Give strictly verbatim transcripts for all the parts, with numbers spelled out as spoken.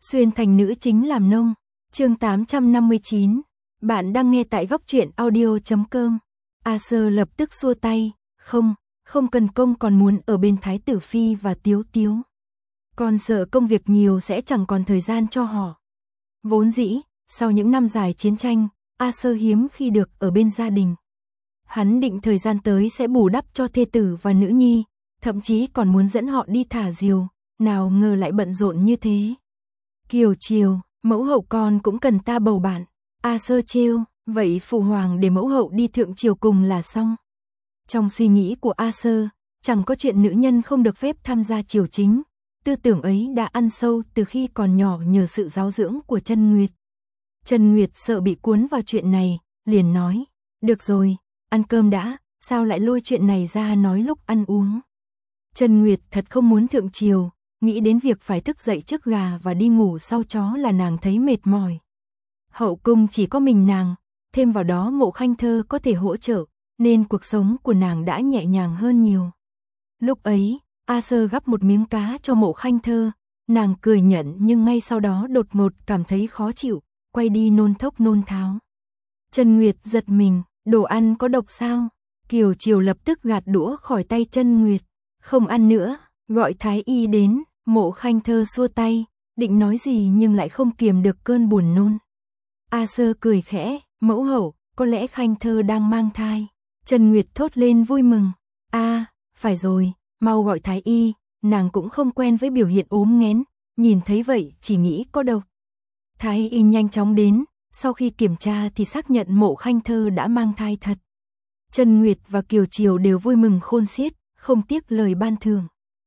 Xuyên thành nữ chính làm nông. Chương tám trăm năm mươi chín. Bạn đang nghe tại góc truyện audio chấm com. A Sơ lập tức xua tay, không, không cần công, còn muốn ở bên Thái tử Phi và Tiếu Tiếu. Còn sợ công việc nhiều sẽ chẳng còn thời gian cho họ. Vốn dĩ, sau những năm dài chiến tranh, A Sơ hiếm khi được ở bên gia đình. Hắn định thời gian tới sẽ bù đắp cho thê tử và nữ nhi, thậm chí còn muốn dẫn họ đi thả diều, nào ngờ lại bận rộn như thế. Kiều chiều, mẫu hậu con cũng cần ta bầu bạn. A Sơ trêu, vậy phụ hoàng để mẫu hậu đi thượng triều cùng là xong. Trong suy nghĩ của A Sơ, chẳng có chuyện nữ nhân không được phép tham gia triều chính. Tư tưởng ấy đã ăn sâu từ khi còn nhỏ nhờ sự giáo dưỡng của Trân Nguyệt. Trân Nguyệt sợ bị cuốn vào chuyện này, liền nói, được rồi, ăn cơm đã, sao lại lôi chuyện này ra nói lúc ăn uống. Trân Nguyệt thật không muốn thượng triều, nghĩ đến việc phải thức dậy trước gà và đi ngủ sau chó là nàng thấy mệt mỏi. Hậu cung chỉ có mình nàng, thêm vào đó Mộ Khanh Thơ có thể hỗ trợ, nên cuộc sống của nàng đã nhẹ nhàng hơn nhiều. Lúc ấy, A Sơ gắp một miếng cá cho Mộ Khanh Thơ, nàng cười nhận nhưng ngay sau đó đột ngột cảm thấy khó chịu, quay đi nôn thốc nôn tháo. Trân Nguyệt giật mình, đồ ăn có độc sao? Kiều Triều lập tức gạt đũa khỏi tay Trân Nguyệt, không ăn nữa, gọi thái y đến. Mộ Khanh Thơ xua tay, định nói gì nhưng lại không kiềm được cơn buồn nôn. A Sơ cười khẽ, mẫu hậu, có lẽ Khanh Thơ đang mang thai. Trân Nguyệt thốt lên vui mừng, a, à, phải rồi, mau gọi thái y, nàng cũng không quen với biểu hiện ốm nghén, nhìn thấy vậy chỉ nghĩ có độc. Thái y nhanh chóng đến, sau khi kiểm tra thì xác nhận Mộ Khanh Thơ đã mang thai thật. Trân Nguyệt và Kiều Triều đều vui mừng khôn xiết, không tiếc lời ban thưởng.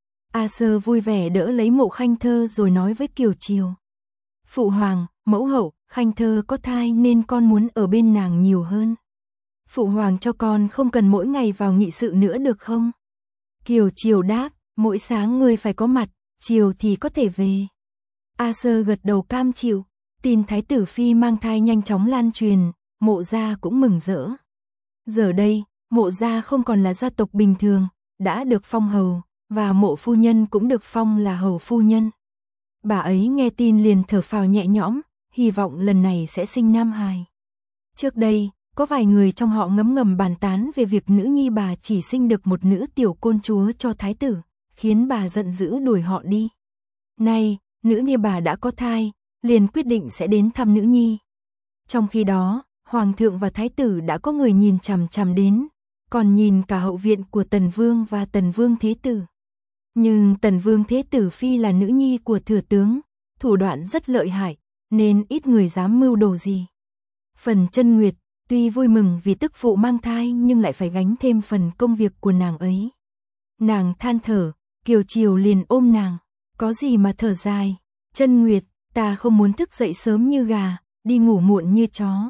A Sơ vui vẻ đỡ lấy Mộ Khanh Thơ rồi nói với Kiều Triều. Phụ hoàng, mẫu hậu, Khanh Thơ có thai nên con muốn ở bên nàng nhiều hơn. Phụ hoàng cho con không cần mỗi ngày vào nghị sự nữa được không? Kiều Triều đáp, mỗi sáng ngươi phải có mặt, chiều thì có thể về. A Sơ gật đầu cam chịu, tin Thái tử Phi mang thai nhanh chóng lan truyền, Mộ gia cũng mừng rỡ. Giờ đây, Mộ gia không còn là gia tộc bình thường, đã được phong hầu. Và Mộ phu nhân cũng được phong là hầu phu nhân. Bà ấy nghe tin liền thở phào nhẹ nhõm, hy vọng lần này sẽ sinh nam hài. Trước đây, có vài người trong họ ngấm ngầm bàn tán về việc nữ nhi bà chỉ sinh được một nữ tiểu côn chúa cho thái tử, khiến bà giận dữ đuổi họ đi. Nay, nữ nhi bà đã có thai, liền quyết định sẽ đến thăm nữ nhi. Trong khi đó, hoàng thượng và thái tử đã có người nhìn chằm chằm đến, còn nhìn cả hậu viện của Tần Vương và Tần Vương Thế Tử. Nhưng Tần Vương Thế Tử Phi là nữ nhi của thừa tướng, thủ đoạn rất lợi hại, nên ít người dám mưu đồ gì. Phần Trân Nguyệt, tuy vui mừng vì tức phụ mang thai nhưng lại phải gánh thêm phần công việc của nàng ấy. Nàng than thở, Kiều Triều liền ôm nàng, có gì mà thở dài, Trân Nguyệt, ta không muốn thức dậy sớm như gà, đi ngủ muộn như chó.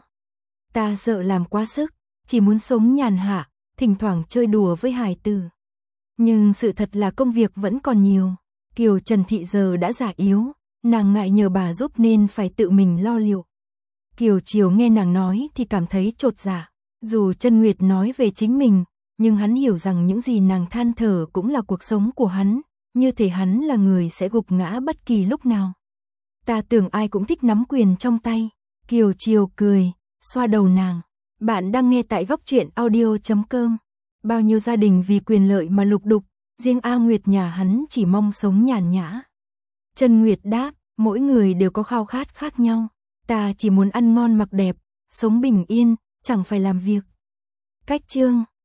Ta sợ làm quá sức, chỉ muốn sống nhàn hạ, thỉnh thoảng chơi đùa với hài tử. Nhưng sự thật là công việc vẫn còn nhiều. Kiều Trần Thị giờ đã già yếu, nàng ngại nhờ bà giúp nên phải tự mình lo liệu. Kiều Triều nghe nàng nói thì cảm thấy chột dạ. Dù Trân Nguyệt nói về chính mình, nhưng hắn hiểu rằng những gì nàng than thở cũng là cuộc sống của hắn, như thể hắn là người sẽ gục ngã bất kỳ lúc nào. Ta tưởng ai cũng thích nắm quyền trong tay. Kiều Triều cười, xoa đầu nàng. Bạn đang nghe tại góc truyện audio chấm com. Bao nhiêu gia đình vì quyền lợi mà lục đục, riêng A Nguyệt nhà hắn chỉ mong sống nhàn nhã. Trân Nguyệt đáp, mỗi người đều có khao khát khác nhau, ta chỉ muốn ăn ngon mặc đẹp, sống bình yên, chẳng phải làm việc. Cách chương